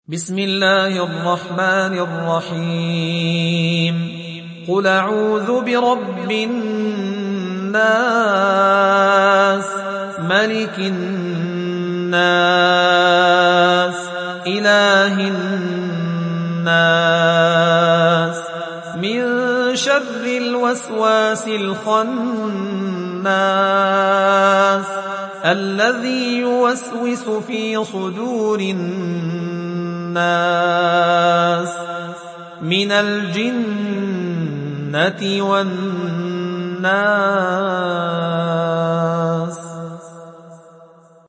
بسم الله الرحمن الرحيم قل أعوذ برب الناس ملك الناس إله الناس من شر الوسواس الخناس الذي يوسوس في صدور الناس من الجنة والناس.